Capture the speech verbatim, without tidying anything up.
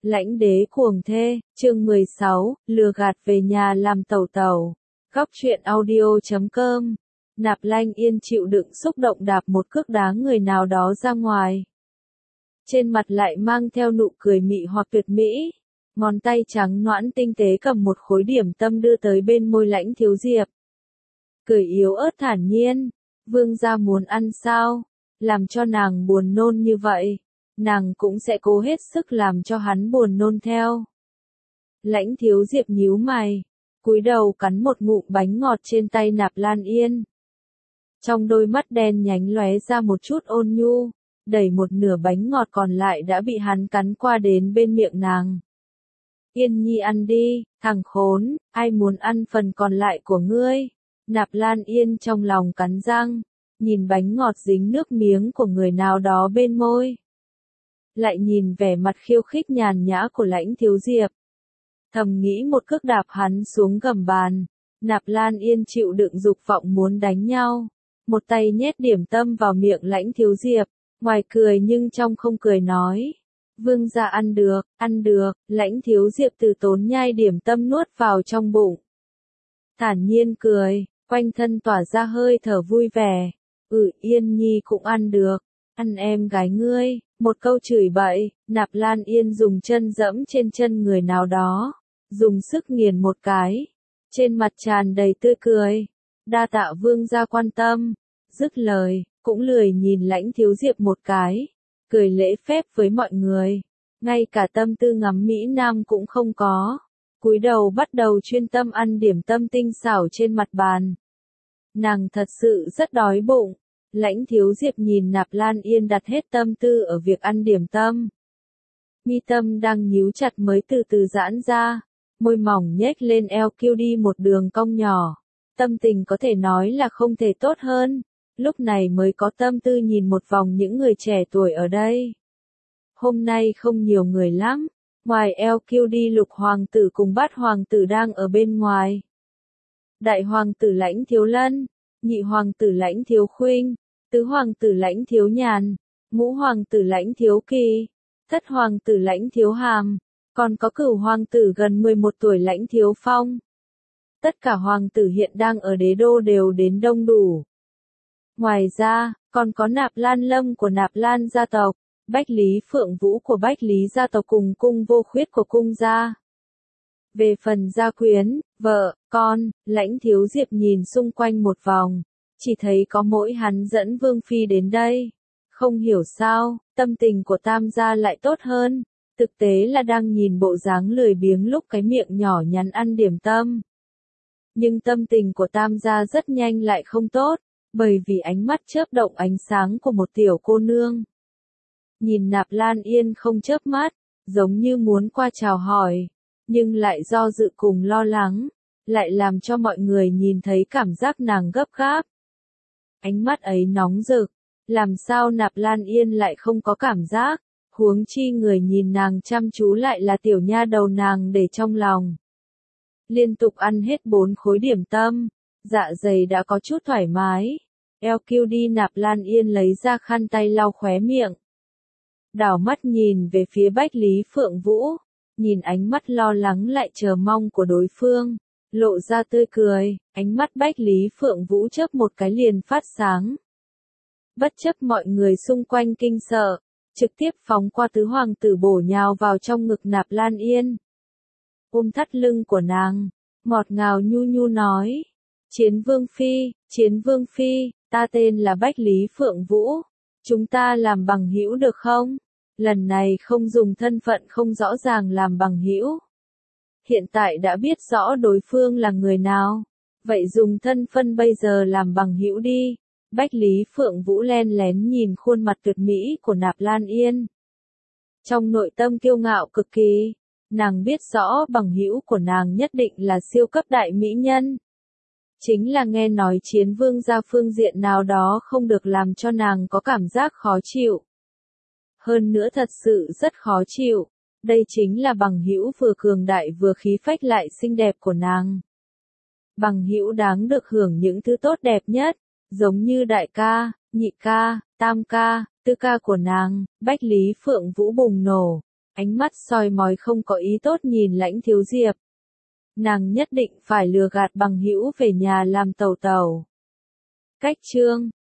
Lãnh đế cuồng thê, chương mười sáu, lừa gạt về nhà làm tàu tàu. Góc truyện audio chấm com. Nạp Lan Yên chịu đựng xúc động đạp một cước đá người nào đó ra ngoài. Trên mặt lại mang theo nụ cười mị hoặc tuyệt mỹ. Ngón tay trắng nõn tinh tế cầm một khối điểm tâm đưa tới bên môi Lãnh Thiếu Diệp. Cười yếu ớt thản nhiên. Vương gia muốn ăn sao? Làm cho nàng buồn nôn như vậy. Nàng cũng sẽ cố hết sức làm cho hắn buồn nôn theo. Lãnh Thiếu Diệp nhíu mày, cúi đầu cắn một ngụm bánh ngọt trên tay Nạp Lan Yên. Trong đôi mắt đen nhánh lóe ra một chút ôn nhu, đẩy một nửa bánh ngọt còn lại đã bị hắn cắn qua đến bên miệng nàng. Yên Nhi ăn đi, thằng khốn, ai muốn ăn phần còn lại của ngươi? Nạp Lan Yên trong lòng cắn răng, nhìn bánh ngọt dính nước miếng của người nào đó bên môi. Lại nhìn vẻ mặt khiêu khích nhàn nhã của Lãnh Thiếu Diệp. Thầm nghĩ một cước đạp hắn xuống gầm bàn. Nạp Lan Yên chịu đựng dục vọng muốn đánh nhau. Một tay nhét điểm tâm vào miệng Lãnh Thiếu Diệp. Ngoài cười nhưng trong không cười nói. Vương gia ăn được, ăn được. Lãnh Thiếu Diệp từ tốn nhai điểm tâm nuốt vào trong bụng. Thản nhiên cười, quanh thân tỏa ra hơi thở vui vẻ. Ừ, Yên Nhi cũng ăn được. Ăn em gái ngươi. Một câu chửi bậy, Nạp Lan Yên dùng chân dẫm trên chân người nào đó, dùng sức nghiền một cái, trên mặt tràn đầy tươi cười. Đa tạ vương gia quan tâm. Dứt lời, cũng lười nhìn Lãnh Thiếu Diệp một cái, cười lễ phép với mọi người, ngay cả tâm tư ngắm Mỹ Nam cũng không có, cúi đầu bắt đầu chuyên tâm ăn điểm tâm tinh xảo trên mặt bàn. Nàng thật sự rất đói bụng. Lãnh Thiếu Diệp nhìn Nạp Lan Yên đặt hết tâm tư ở việc ăn điểm tâm. Mi tâm đang nhíu chặt mới từ từ giãn ra, môi mỏng nhếch lên eo kêu đi một đường cong nhỏ. Tâm tình có thể nói là không thể tốt hơn, lúc này mới có tâm tư nhìn một vòng những người trẻ tuổi ở đây. Hôm nay không nhiều người lắm, ngoài eo kêu đi Lục Hoàng tử cùng Bát Hoàng tử đang ở bên ngoài. Đại Hoàng tử Lãnh Thiếu Lân, Nhị Hoàng tử Lãnh Thiếu Khuynh, Tứ Hoàng tử Lãnh Thiếu Nhàn, Ngũ Hoàng tử Lãnh Thiếu Kỳ, Thất Hoàng tử Lãnh Thiếu Hàm, còn có Cửu Hoàng tử gần mười một tuổi Lãnh Thiếu Phong. Tất cả hoàng tử hiện đang ở đế đô đều đến đông đủ. Ngoài ra, còn có Nạp Lan Lâm của Nạp Lan gia tộc, Bách Lý Phượng Vũ của Bách Lý gia tộc cùng Cung Vô Khuyết của Cung gia. Về phần gia quyến, vợ, con, Lãnh Thiếu Diệp nhìn xung quanh một vòng. Chỉ thấy có mỗi hắn dẫn Vương Phi đến đây. Không hiểu sao, tâm tình của Tam gia lại tốt hơn. Thực tế là đang nhìn bộ dáng lười biếng lúc cái miệng nhỏ nhắn ăn điểm tâm. Nhưng tâm tình của Tam gia rất nhanh lại không tốt, bởi vì ánh mắt chớp động ánh sáng của một tiểu cô nương. Nhìn Nạp Lan Yên không chớp mắt, giống như muốn qua chào hỏi, nhưng lại do dự cùng lo lắng, lại làm cho mọi người nhìn thấy cảm giác nàng gấp gáp. Ánh mắt ấy nóng rực, làm sao Nạp Lan Yên lại không có cảm giác, huống chi người nhìn nàng chăm chú lại là tiểu nha đầu nàng để trong lòng. Liên tục ăn hết bốn khối điểm tâm, dạ dày đã có chút thoải mái, eo kêu đi Nạp Lan Yên lấy ra khăn tay lau khóe miệng. Đảo mắt nhìn về phía Bách Lý Phượng Vũ, nhìn ánh mắt lo lắng lại chờ mong của đối phương. Lộ ra tươi cười, ánh mắt Bách Lý Phượng Vũ chớp một cái liền phát sáng. Bất chấp mọi người xung quanh kinh sợ, trực tiếp phóng qua Tứ Hoàng tử bổ nhào vào trong ngực Nạp Lan Yên. Ôm thắt lưng của nàng, ngọt ngào nhu nhu nói. Chiến Vương Phi, Chiến Vương Phi, ta tên là Bách Lý Phượng Vũ. Chúng ta làm bằng hữu được không? Lần này không dùng thân phận không rõ ràng làm bằng hữu. Hiện tại đã biết rõ đối phương là người nào, vậy dùng thân phân bây giờ làm bằng hữu đi. Bách Lý Phượng Vũ len lén nhìn khuôn mặt tuyệt mỹ của Nạp Lan Yên. Trong nội tâm kiêu ngạo cực kỳ, nàng biết rõ bằng hữu của nàng nhất định là siêu cấp đại mỹ nhân. Chính là nghe nói Chiến Vương gia phương diện nào đó không được làm cho nàng có cảm giác khó chịu. Hơn nữa thật sự rất khó chịu. Đây chính là bằng hữu vừa cường đại vừa khí phách lại xinh đẹp của nàng. Bằng hữu đáng được hưởng những thứ tốt đẹp nhất, giống như đại ca, nhị ca, tam ca, tư ca của nàng. Bách Lý Phượng Vũ bùng nổ, ánh mắt soi mói không có ý tốt nhìn Lãnh Thiếu Diệp. Nàng nhất định phải lừa gạt bằng hữu về nhà làm tàu tàu. Cách chương